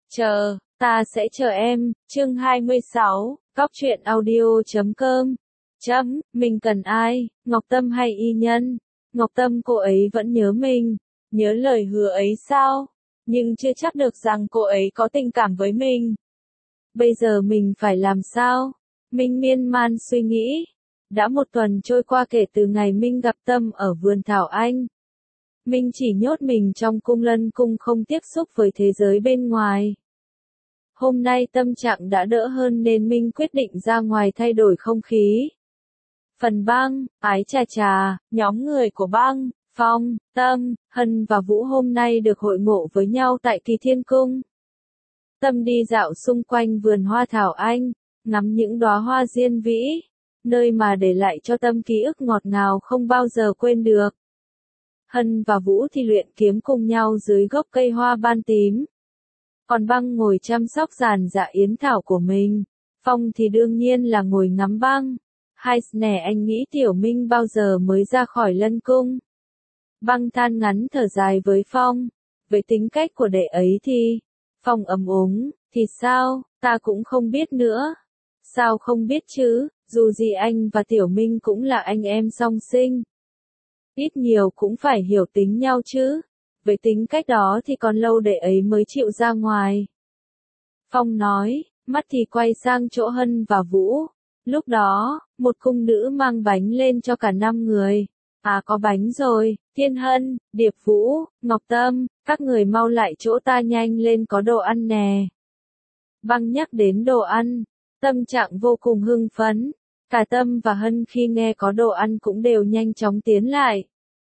Chờ, ta sẽ chờ em, chương 26, Cóc truyện audio.com. Mình cần ai, Ngọc Tâm hay Y Nhân? Ngọc Tâm cô ấy vẫn nhớ mình, nhớ lời hứa ấy sao? Nhưng chưa chắc được rằng cô ấy có tình cảm với mình. Bây giờ mình phải làm sao? Mình miên man suy nghĩ. Đã một tuần trôi qua kể từ ngày Minh gặp Tâm ở vườn Thảo Anh. Minh chỉ nhốt mình trong cung lân cung không tiếp xúc với thế giới bên ngoài. Hôm nay tâm trạng đã đỡ hơn nên Minh quyết định ra ngoài thay đổi không khí. Phần Băng, Ái Trà Trà, nhóm người của Băng, Phong, Tâm, Hân và Vũ hôm nay được hội ngộ với nhau tại Kỳ Thiên Cung. Tâm đi dạo xung quanh vườn hoa Thảo Anh, ngắm những đóa hoa diên vĩ, nơi mà để lại cho Tâm ký ức ngọt ngào không bao giờ quên được. Hân và Vũ thì luyện kiếm cùng nhau dưới gốc cây hoa ban tím. Còn Băng ngồi chăm sóc giàn dạ yến thảo của mình. Phong thì đương nhiên là ngồi ngắm Băng. Hai nè, anh nghĩ Tiểu Minh bao giờ mới ra khỏi lân cung. Băng than ngắn thở dài với Phong. Với tính cách của đệ ấy thì, Phong ấm úng, thì sao, ta cũng không biết nữa. Sao không biết chứ, dù gì anh và Tiểu Minh cũng là anh em song sinh. Ít nhiều cũng phải hiểu tính nhau chứ. Với tính cách đó thì còn lâu đệ ấy mới chịu ra ngoài. Phong nói, mắt thì quay sang chỗ Hân và Vũ. Lúc đó, một cung nữ mang bánh lên cho cả 5 người. À, có bánh rồi, Thiên Hân, Điệp Vũ, Ngọc Tâm, các người mau lại chỗ ta nhanh lên, có đồ ăn nè. Băng nhắc đến đồ ăn, tâm trạng vô cùng hưng phấn. Cả Tâm và Hân khi nghe có đồ ăn cũng đều nhanh chóng tiến lại.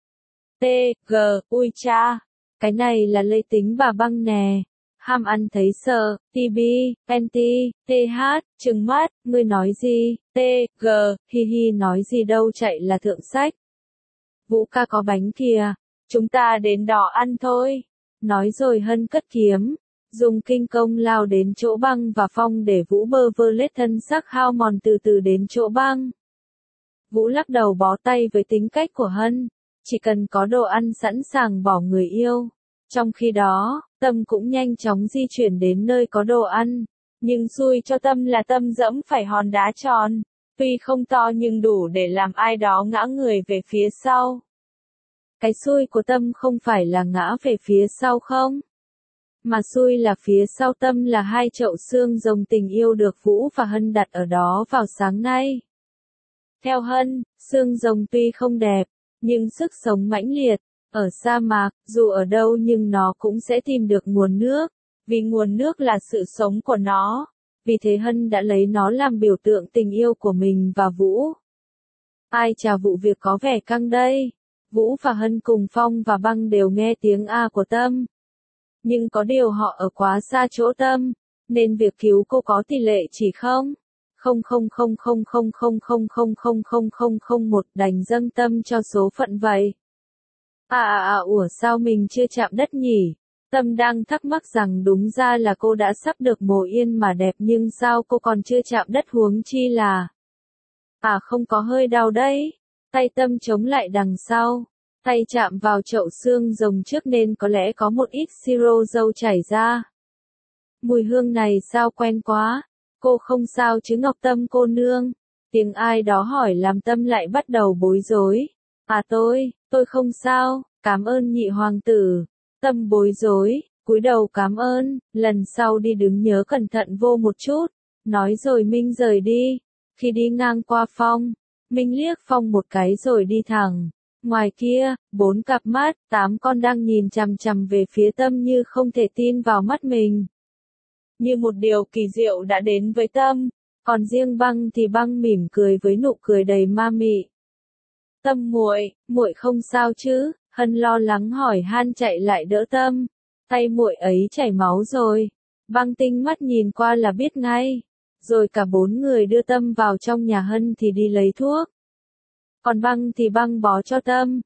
Ui cha, cái này là lây tính bà Băng nè. Ham ăn thấy sợ, TB, Penti, TH, trừng mắt, ngươi nói gì, hi hi nói gì đâu, chạy là thượng sách. Vũ ca có bánh kìa, chúng ta đến đó ăn thôi. Nói rồi Hân cất kiếm, dùng kinh công lao đến chỗ Băng và Phong để Vũ bơ vơ lết thân sắc hao mòn từ từ đến chỗ Băng. Vũ lắc đầu bó tay với tính cách của Hân, chỉ cần có đồ ăn sẵn sàng bỏ người yêu. Trong khi đó, Tâm cũng nhanh chóng di chuyển đến nơi có đồ ăn. Nhưng xui cho Tâm là Tâm dẫm phải hòn đá tròn. Tuy không to nhưng đủ để làm ai đó ngã người về phía sau. Cái xui của Tâm không phải là ngã về phía sau không? Mà xui là phía sau Tâm là 2 chậu xương rồng tình yêu được Vũ và Hân đặt ở đó vào sáng nay. Theo Hân, xương rồng tuy không đẹp, nhưng sức sống mãnh liệt. Ở sa mạc, dù ở đâu nhưng nó cũng sẽ tìm được nguồn nước, vì nguồn nước là sự sống của nó. Vì thế Hân đã lấy nó làm biểu tượng tình yêu của mình và Vũ. Ai chà, vụ việc có vẻ căng đây. Vũ và Hân cùng Phong và Băng đều nghe tiếng A của Tâm. Nhưng có điều họ ở quá xa chỗ Tâm, nên việc cứu cô có tỷ lệ chỉ 0,0000000000001 đành dâng Tâm cho số phận vậy. Ủa sao mình chưa chạm đất nhỉ? Tâm đang thắc mắc rằng đúng ra là cô đã sắp được mồ yên mà đẹp nhưng sao cô còn chưa chạm đất, huống chi là... không có hơi đau đấy. Tay Tâm chống lại đằng sau. Tay chạm vào chậu xương rồng trước nên có lẽ có một ít siro dâu chảy ra. Mùi hương này sao quen quá. Cô không sao chứ Ngọc Tâm cô nương? Tiếng ai đó hỏi làm Tâm lại bắt đầu bối rối. Tôi không sao, cảm ơn nhị hoàng tử. Tâm bối rối, cúi đầu cảm ơn, lần sau đi đứng nhớ cẩn thận vô một chút. Nói rồi Minh rời đi. Khi đi ngang qua Phong, Minh liếc Phong một cái rồi đi thẳng. Ngoài kia, 4 cặp mắt, 8 con đang nhìn chằm chằm về phía Tâm như không thể tin vào mắt mình. Như một điều kỳ diệu đã đến với Tâm, còn riêng Băng thì Băng mỉm cười với nụ cười đầy ma mị. Tâm muội không sao chứ? Hân lo lắng hỏi han chạy lại đỡ Tâm. Tay muội ấy chảy máu rồi. Băng tinh mắt nhìn qua là biết ngay. Rồi cả 4 người đưa Tâm vào trong nhà Hân thì đi lấy thuốc. Còn Băng thì Băng bó cho Tâm.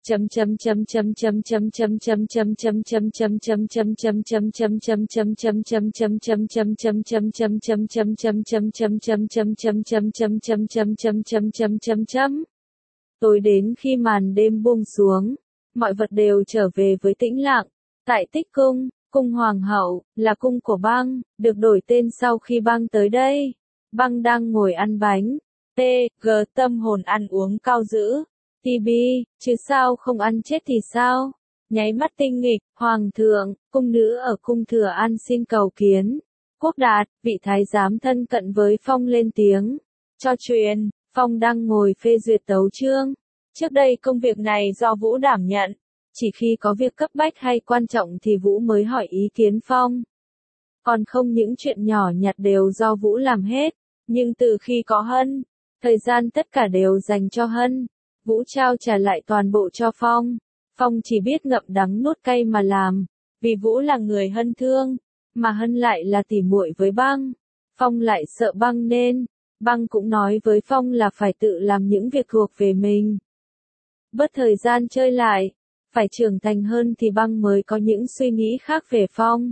Tối đến khi màn đêm buông xuống, mọi vật đều trở về với tĩnh lặng. Tại Tích Cung, Cung hoàng hậu, là cung của băng, được đổi tên sau khi băng tới đây. Băng đang ngồi ăn bánh. G. Tâm hồn ăn uống cao dữ. TB, chứ sao không ăn chết thì sao? Nháy mắt tinh nghịch, hoàng thượng, cung nữ ở cung Thừa An xin cầu kiến. Quốc đạt, vị thái giám thân cận với Phong lên tiếng. Cho truyền, Phong đang ngồi phê duyệt tấu chương. Trước đây công việc này do Vũ đảm nhận. Chỉ khi có việc cấp bách hay quan trọng thì Vũ mới hỏi ý kiến Phong. Còn không những chuyện nhỏ nhặt đều do Vũ làm hết. Nhưng từ khi có Hân, thời gian tất cả đều dành cho Hân. Vũ trao trả lại toàn bộ cho Phong. Phong chỉ biết ngậm đắng nuốt cay mà làm. Vì Vũ là người Hân thương, mà Hân lại là tỉ muội với băng. Phong lại sợ băng nên, băng cũng nói với Phong là phải tự làm những việc thuộc về mình. Bớt thời gian chơi lại, phải trưởng thành hơn thì băng mới có những suy nghĩ khác về Phong.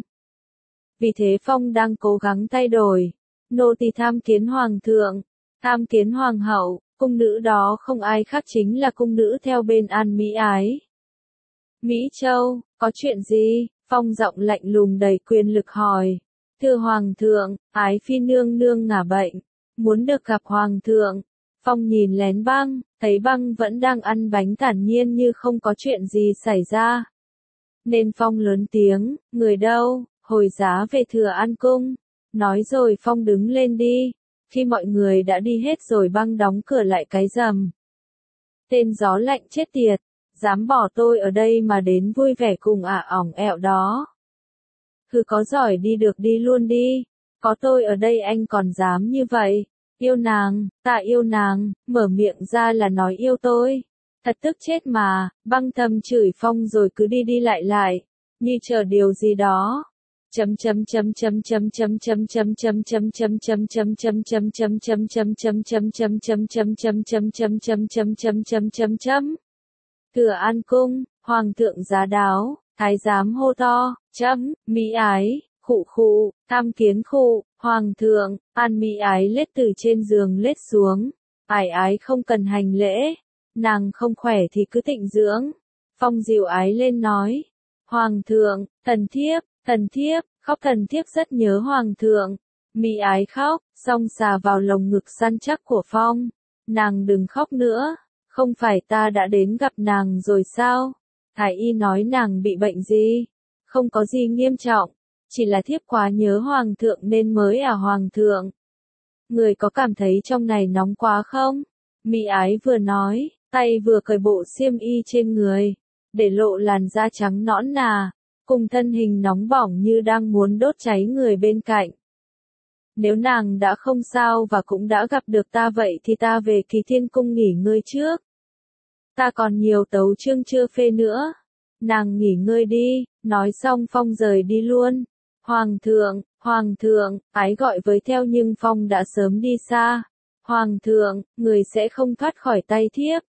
Vì thế Phong đang cố gắng thay đổi. Nô tỳ tham kiến hoàng thượng, tham kiến hoàng hậu, cung nữ đó không ai khác chính là cung nữ theo bên An Mỹ Ái. Mỹ Châu, có chuyện gì? Phong giọng lạnh lùng đầy quyền lực hỏi. Thưa hoàng thượng, Ái phi nương nương ngả bệnh, muốn được gặp hoàng thượng. Phong nhìn lén băng, thấy băng vẫn đang ăn bánh thản nhiên như không có chuyện gì xảy ra. Nên Phong lớn tiếng, người đâu, hồi giá về Thừa An cung. Nói rồi Phong đứng lên đi. Khi mọi người đã đi hết rồi băng đóng cửa lại cái rầm. Tên gió lạnh chết tiệt, dám bỏ tôi ở đây mà đến vui vẻ cùng ỏng ẹo đó. Cứ có giỏi đi được đi luôn đi, có tôi ở đây anh còn dám như vậy. Yêu nàng, ta yêu nàng, mở miệng ra là nói yêu tôi. Thật tức chết mà, băng thầm chửi Phong rồi cứ đi đi lại, như chờ điều gì đó. Thừa An cung, hoàng thượng giá đáo, thái giám hô to, Mỹ Ái, khụ, tham kiến khụ, hoàng thượng. An Mỹ Ái lết từ trên giường lết xuống. Ái không cần hành lễ, nàng không khỏe thì cứ tịnh dưỡng. Phong dìu Ái lên nói, hoàng thượng, thần thiếp, khóc thần thiếp rất nhớ hoàng thượng. Mỹ Ái khóc, xong xà vào lồng ngực săn chắc của Phong. Nàng đừng khóc nữa, không phải ta đã đến gặp nàng rồi sao? Thái y nói nàng bị bệnh gì? Không có gì nghiêm trọng, chỉ là thiếp quá nhớ hoàng thượng nên mới hoàng thượng. Người có cảm thấy trong này nóng quá không? Mỹ Ái vừa nói, tay vừa cởi bộ xiêm y trên người, để lộ làn da trắng nõn nà, cùng thân hình nóng bỏng như đang muốn đốt cháy người bên cạnh. Nếu nàng đã không sao và cũng đã gặp được ta vậy thì ta về Kỳ Thiên cung nghỉ ngơi trước. Ta còn nhiều tấu chương chưa phê nữa. Nàng nghỉ ngơi đi, nói xong Phong rời đi luôn. Hoàng thượng, Ái gọi với theo nhưng Phong đã sớm đi xa. Hoàng thượng, người sẽ không thoát khỏi tay thiếp.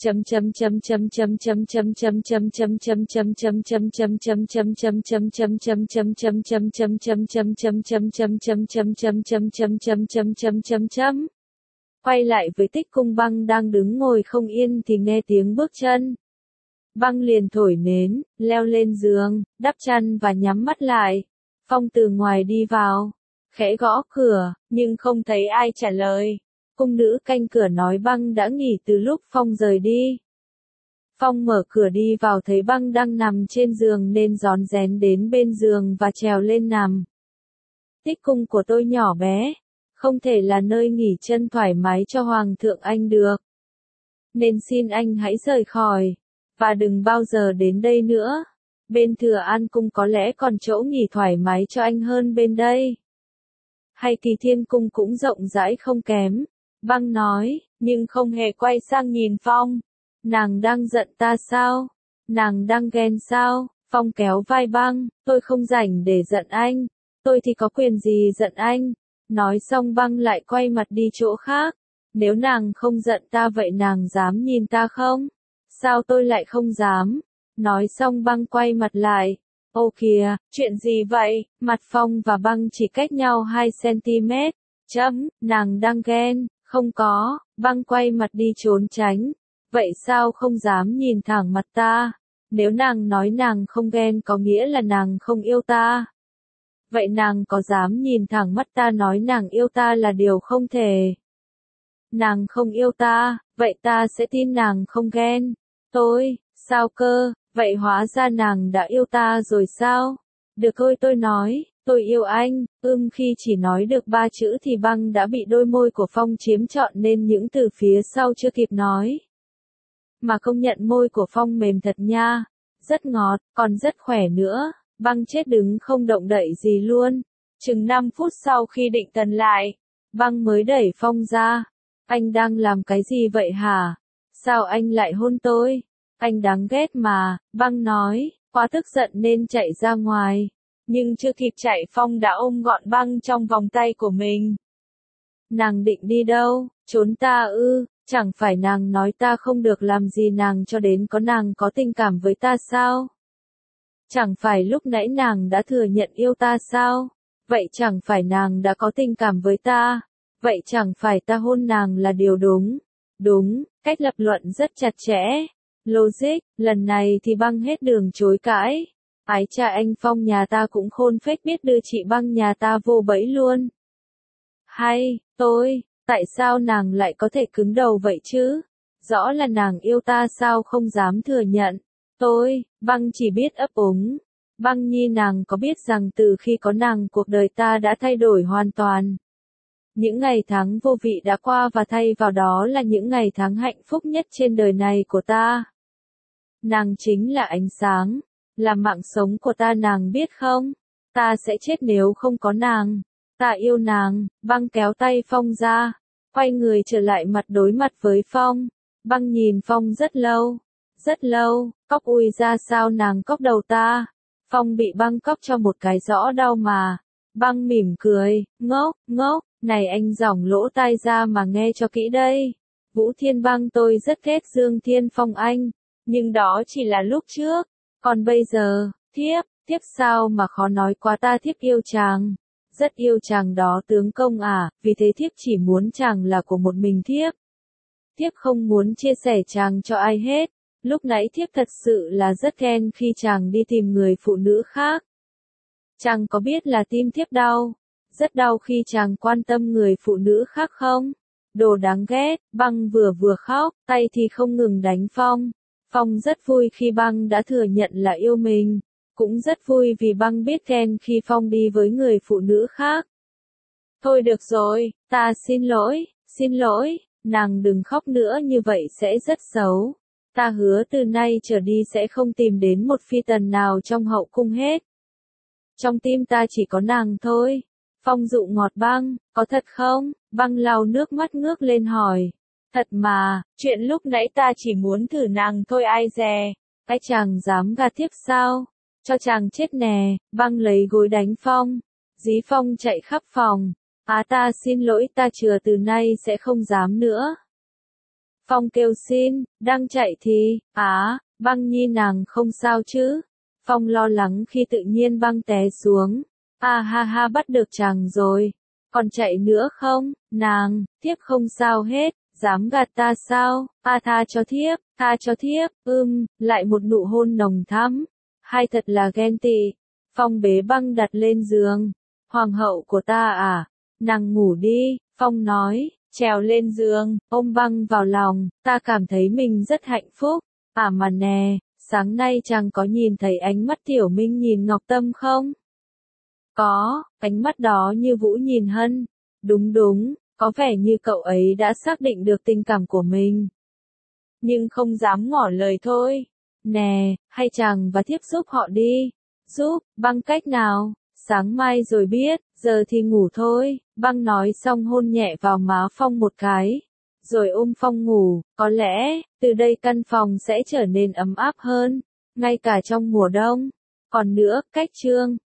Quay lại với Tích Cung, băng đang đứng ngồi không yên thì nghe tiếng bước chân. Băng liền thổi nến, leo lên giường, đắp chăn và nhắm mắt lại. Phong từ ngoài đi vào, khẽ gõ cửa, nhưng không thấy ai trả lời. Cung nữ canh cửa nói băng đã nghỉ từ lúc Phong rời đi. Phong mở cửa đi vào thấy băng đang nằm trên giường nên rón rén đến bên giường và trèo lên nằm. Tích cung của tôi nhỏ bé, không thể là nơi nghỉ chân thoải mái cho hoàng thượng anh được. Nên xin anh hãy rời khỏi, và đừng bao giờ đến đây nữa. Bên Thừa An cung có lẽ còn chỗ nghỉ thoải mái cho anh hơn bên đây. Hay Kỳ Thiên cung cũng rộng rãi không kém. Băng nói, nhưng không hề quay sang nhìn Phong. Nàng đang giận ta sao? Nàng đang ghen sao? Phong kéo vai băng, tôi không rảnh để giận anh. Tôi thì có quyền gì giận anh? Nói xong băng lại quay mặt đi chỗ khác. Nếu nàng không giận ta vậy nàng dám nhìn ta không? Sao tôi lại không dám? Nói xong băng quay mặt lại. Ô kìa, chuyện gì vậy? Mặt Phong và băng chỉ cách nhau 2 cm. Nàng đang ghen. Không có, băng quay mặt đi trốn tránh. Vậy sao không dám nhìn thẳng mặt ta? Nếu nàng nói nàng không ghen có nghĩa là nàng không yêu ta. Vậy nàng có dám nhìn thẳng mắt ta nói nàng yêu ta là điều không thể. Nàng không yêu ta, vậy ta sẽ tin nàng không ghen. Sao cơ, vậy hóa ra nàng đã yêu ta rồi sao? Được thôi tôi nói, tôi yêu anh, khi chỉ nói được 3 chữ thì Băng đã bị đôi môi của Phong chiếm trọn nên những từ phía sau chưa kịp nói. Mà công nhận môi của Phong mềm thật nha, rất ngọt, còn rất khỏe nữa. Băng chết đứng không động đậy gì luôn. Chừng 5 phút sau khi định thần lại, Băng mới đẩy Phong ra. Anh đang làm cái gì vậy hả? Sao anh lại hôn tôi? Anh đáng ghét mà, Băng nói, quá tức giận nên chạy ra ngoài. Nhưng chưa kịp chạy Phong đã ôm gọn Băng trong vòng tay của mình. Nàng định đi đâu? Trốn ta ư? Chẳng phải nàng nói ta không được làm gì nàng cho đến có nàng có tình cảm với ta sao? Chẳng phải lúc nãy nàng đã thừa nhận yêu ta sao? Vậy chẳng phải nàng đã có tình cảm với ta? Vậy chẳng phải ta hôn nàng là điều đúng? Đúng, cách lập luận rất chặt chẽ. Logic, lần này thì Băng hết đường chối cãi. Ái cha anh Phong nhà ta cũng khôn phết biết đưa chị Băng nhà ta vô bẫy luôn. Hay, tại sao nàng lại có thể cứng đầu vậy chứ? Rõ là nàng yêu ta sao không dám thừa nhận. Băng chỉ biết ấp úng. Băng nhi nàng có biết rằng từ khi có nàng cuộc đời ta đã thay đổi hoàn toàn. Những ngày tháng vô vị đã qua và thay vào đó là những ngày tháng hạnh phúc nhất trên đời này của ta. Nàng chính là ánh sáng, là mạng sống của ta nàng biết không? Ta sẽ chết nếu không có nàng. Ta yêu nàng. Băng kéo tay Phong ra, quay người trở lại mặt đối mặt với Phong. Băng nhìn Phong rất lâu, cóc ui ra sao nàng cóc đầu ta. Phong bị Băng cóc cho một cái rõ đau mà. Băng mỉm cười, ngốc, này anh giỏng lỗ tai ra mà nghe cho kỹ đây. Vũ Thiên Băng tôi rất ghét Dương Thiên Phong anh, nhưng đó chỉ là lúc trước, còn bây giờ, thiếp sao mà khó nói quá ta thiếp yêu chàng. Rất yêu chàng đó tướng công à, vì thế thiếp chỉ muốn chàng là của một mình thiếp. Thiếp không muốn chia sẻ chàng cho ai hết. Lúc nãy thiếp thật sự là rất ghen khi chàng đi tìm người phụ nữ khác. Chàng có biết là tim thiếp đau, rất đau khi chàng quan tâm người phụ nữ khác không? Đồ đáng ghét, Băng vừa khóc, tay thì không ngừng đánh Phong. Phong rất vui khi Băng đã thừa nhận là yêu mình, cũng rất vui vì Băng biết ghen khi Phong đi với người phụ nữ khác. Thôi được rồi, ta xin lỗi, nàng đừng khóc nữa như vậy sẽ rất xấu. Ta hứa từ nay trở đi sẽ không tìm đến một phi tần nào trong hậu cung hết. Trong tim ta chỉ có nàng thôi. Phong dụ ngọt Băng, có thật không? Băng lau nước mắt ngước lên hỏi. Thật mà, chuyện lúc nãy ta chỉ muốn thử nàng thôi ai dè. Cái chàng dám gạt thiếp sao? Cho chàng chết nè. Băng lấy gối đánh Phong. Dí Phong chạy khắp phòng. Ta xin lỗi ta chừa từ nay sẽ không dám nữa. Phong kêu xin, đang chạy thì, Băng nhi nàng không sao chứ? Phong lo lắng khi tự nhiên Băng té xuống. Ha bắt được chàng rồi. Còn chạy nữa không? Nàng, thiếp không sao hết, dám gạt ta sao? Tha cho thiếp, lại một nụ hôn nồng thắm. Hai thật là ghen tị. Phong bế Băng đặt lên giường. Hoàng hậu của ta à? Nàng ngủ đi, Phong nói, trèo lên giường, ôm Băng vào lòng, ta cảm thấy mình rất hạnh phúc. Mà nè, sáng nay chàng có nhìn thấy ánh mắt Tiểu Minh nhìn Ngọc Tâm không? Có, ánh mắt đó như Vũ nhìn Hân. Đúng, có vẻ như cậu ấy đã xác định được tình cảm của mình. Nhưng không dám ngỏ lời thôi. Nè, hay chàng và thiếp giúp họ đi. Giúp, Băng cách nào? Sáng mai rồi biết, giờ thì ngủ thôi. Băng nói xong hôn nhẹ vào má Phong một cái. Rồi ôm Phong ngủ, có lẽ, từ đây căn phòng sẽ trở nên ấm áp hơn. Ngay cả trong mùa đông. Còn nữa, cách chương.